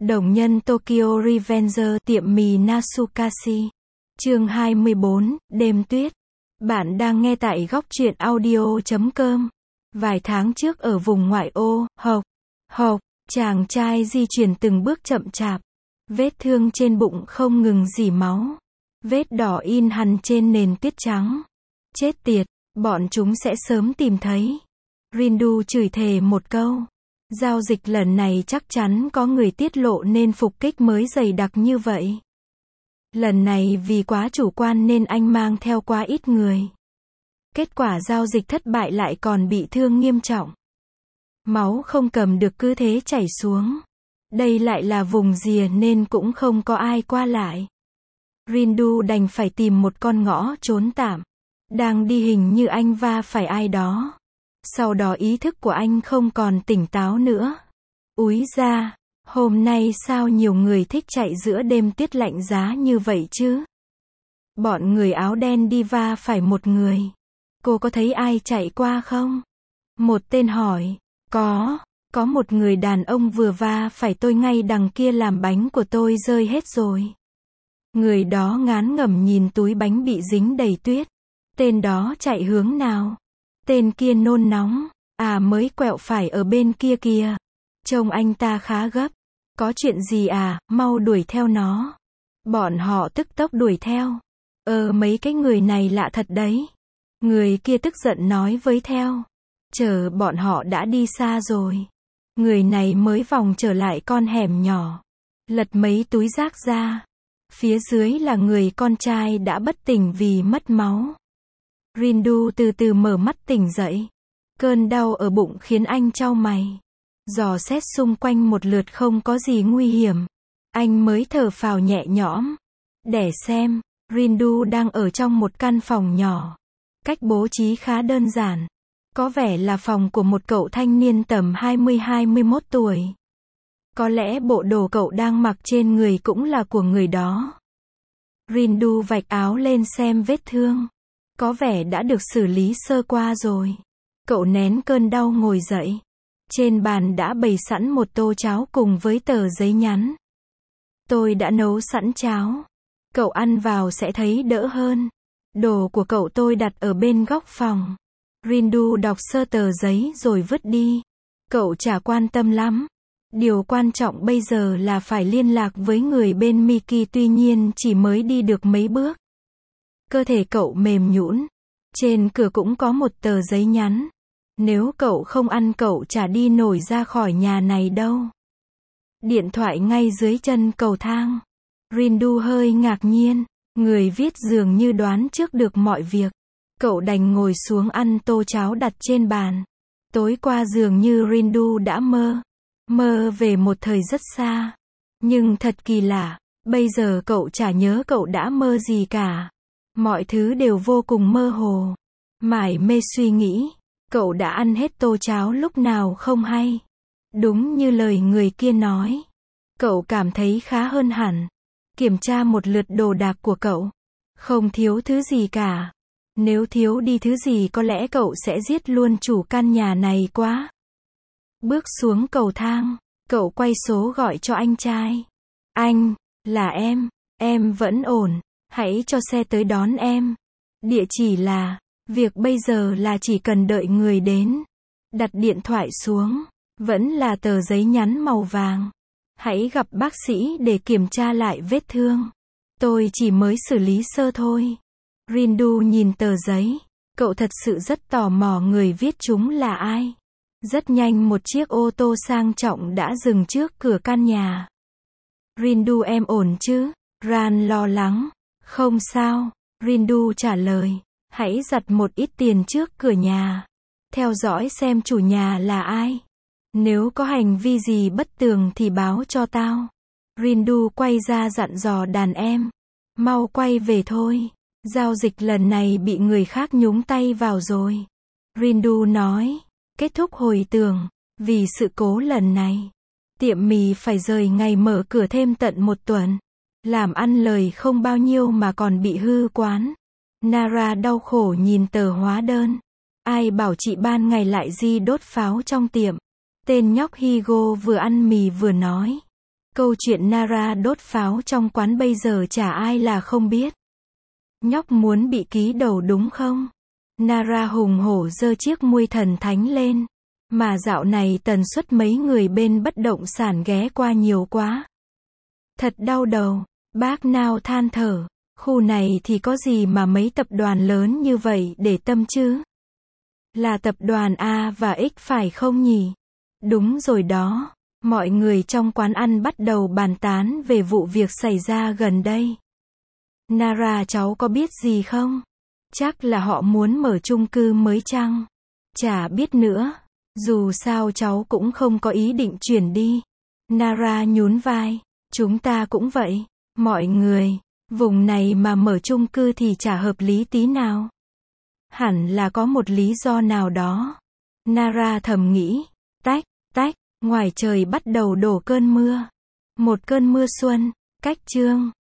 Đồng nhân Tokyo Revenger tiệm mì Nasukashi. Chương 24, đêm tuyết. Bạn đang nghe tại góc truyện audio.com. Vài tháng trước ở vùng ngoại ô, chàng trai di chuyển từng bước chậm chạp. Vết thương trên bụng không ngừng rỉ máu. Vết đỏ in hằn trên nền tuyết trắng. Chết tiệt, bọn chúng sẽ sớm tìm thấy. Rindu chửi thề một câu. Giao dịch lần này chắc chắn có người tiết lộ nên phục kích mới dày đặc như vậy. Lần này vì quá chủ quan nên anh mang theo quá ít người. Kết quả giao dịch thất bại lại còn bị thương nghiêm trọng. Máu không cầm được cứ thế chảy xuống. Đây lại là vùng rìa nên cũng không có ai qua lại. Rindu đành phải tìm một con ngõ trốn tạm. Đang đi hình như anh va phải ai đó. Sau đó ý thức của anh không còn tỉnh táo nữa. Úi da, hôm nay sao nhiều người thích chạy giữa đêm tuyết lạnh giá như vậy chứ? Bọn người áo đen đi va phải một người. Cô có thấy ai chạy qua không? Một tên hỏi. Có một người đàn ông vừa va phải tôi ngay đằng kia làm bánh của tôi rơi hết rồi. Người đó ngán ngẩm nhìn túi bánh bị dính đầy tuyết. Tên đó chạy hướng nào? Tên kia nôn nóng. Mới quẹo phải ở bên kia kìa. Trông anh ta khá gấp. Có chuyện gì mau đuổi theo nó. Bọn họ tức tốc đuổi theo. Mấy cái người này lạ thật đấy. Người kia tức giận nói với theo. Chờ bọn họ đã đi xa rồi. Người này mới vòng trở lại con hẻm nhỏ. Lật mấy túi rác ra. Phía dưới là người con trai đã bất tỉnh vì mất máu. Rindu từ từ mở mắt tỉnh dậy. Cơn đau ở bụng khiến anh chau mày. Dò xét xung quanh một lượt không có gì nguy hiểm. Anh mới thở phào nhẹ nhõm. Để xem, Rindu đang ở trong một căn phòng nhỏ. Cách bố trí khá đơn giản. Có vẻ là phòng của một cậu thanh niên tầm 20-21 tuổi. Có lẽ bộ đồ cậu đang mặc trên người cũng là của người đó. Rindu vạch áo lên xem vết thương. Có vẻ đã được xử lý sơ qua rồi. Cậu nén cơn đau ngồi dậy. Trên bàn đã bày sẵn một tô cháo cùng với tờ giấy nhắn. Tôi đã nấu sẵn cháo. Cậu ăn vào sẽ thấy đỡ hơn. Đồ của cậu tôi đặt ở bên góc phòng. Rindu đọc sơ tờ giấy rồi vứt đi. Cậu chả quan tâm lắm. Điều quan trọng bây giờ là phải liên lạc với người bên Miki, tuy nhiên chỉ mới đi được mấy bước. Cơ thể cậu mềm nhũn. Trên cửa cũng có một tờ giấy nhắn. Nếu cậu không ăn cậu chả đi nổi ra khỏi nhà này đâu. Điện thoại ngay dưới chân cầu thang. Rindu hơi ngạc nhiên. Người viết dường như đoán trước được mọi việc. Cậu đành ngồi xuống ăn tô cháo đặt trên bàn. Tối qua dường như Rindu đã mơ về một thời rất xa. Nhưng thật kỳ lạ, bây giờ cậu chả nhớ cậu đã mơ gì cả. Mọi thứ đều vô cùng mơ hồ. Mải mê suy nghĩ, cậu đã ăn hết tô cháo lúc nào không hay. Đúng như lời người kia nói. Cậu cảm thấy khá hơn hẳn. Kiểm tra một lượt đồ đạc của cậu. Không thiếu thứ gì cả. Nếu thiếu đi thứ gì có lẽ cậu sẽ giết luôn chủ căn nhà này quá. Bước xuống cầu thang, cậu quay số gọi cho anh trai. Anh, là em vẫn ổn, hãy cho xe tới đón em. Địa chỉ là, việc bây giờ là chỉ cần đợi người đến. Đặt điện thoại xuống, vẫn là tờ giấy nhắn màu vàng. Hãy gặp bác sĩ để kiểm tra lại vết thương. Tôi chỉ mới xử lý sơ thôi. Rindu nhìn tờ giấy. Cậu thật sự rất tò mò người viết chúng là ai. Rất nhanh một chiếc ô tô sang trọng đã dừng trước cửa căn nhà. Rindu em ổn chứ? Ran lo lắng. Không sao, Rindu trả lời. Hãy giặt một ít tiền trước cửa nhà. Theo dõi xem chủ nhà là ai. Nếu có hành vi gì bất tường thì báo cho tao. Rindu quay ra dặn dò đàn em. Mau quay về thôi. Giao dịch lần này bị người khác nhúng tay vào rồi. Rindu nói. Kết thúc hồi tưởng. Vì sự cố lần này, tiệm mì phải rời ngày mở cửa thêm tận 1 tuần. Làm ăn lời không bao nhiêu mà còn bị hư quán. Nara đau khổ nhìn tờ hóa đơn. Ai bảo chị ban ngày lại đi đốt pháo trong tiệm. Tên nhóc Higo vừa ăn mì vừa nói. Câu chuyện Nara đốt pháo trong quán bây giờ chả ai là không biết. Nhóc muốn bị ký đầu đúng không? Nara hùng hổ giơ chiếc muôi thần thánh lên. Mà dạo này tần suất mấy người bên bất động sản ghé qua nhiều quá. Thật đau đầu, bác Nào than thở. Khu này thì có gì mà mấy tập đoàn lớn như vậy để tâm chứ? Là tập đoàn A và X phải không nhỉ? Đúng rồi đó. Mọi người trong quán ăn bắt đầu bàn tán về vụ việc xảy ra gần đây. Nara cháu có biết gì không? Chắc là họ muốn mở chung cư mới chăng? Chả biết nữa. Dù sao cháu cũng không có ý định chuyển đi. Nara nhún vai. Chúng ta cũng vậy. Mọi người, vùng này mà mở chung cư thì chả hợp lý tí nào. Hẳn là có một lý do nào đó. Nara thầm nghĩ. Tách, tách, ngoài trời bắt đầu đổ cơn mưa. Một cơn mưa xuân, cách chương.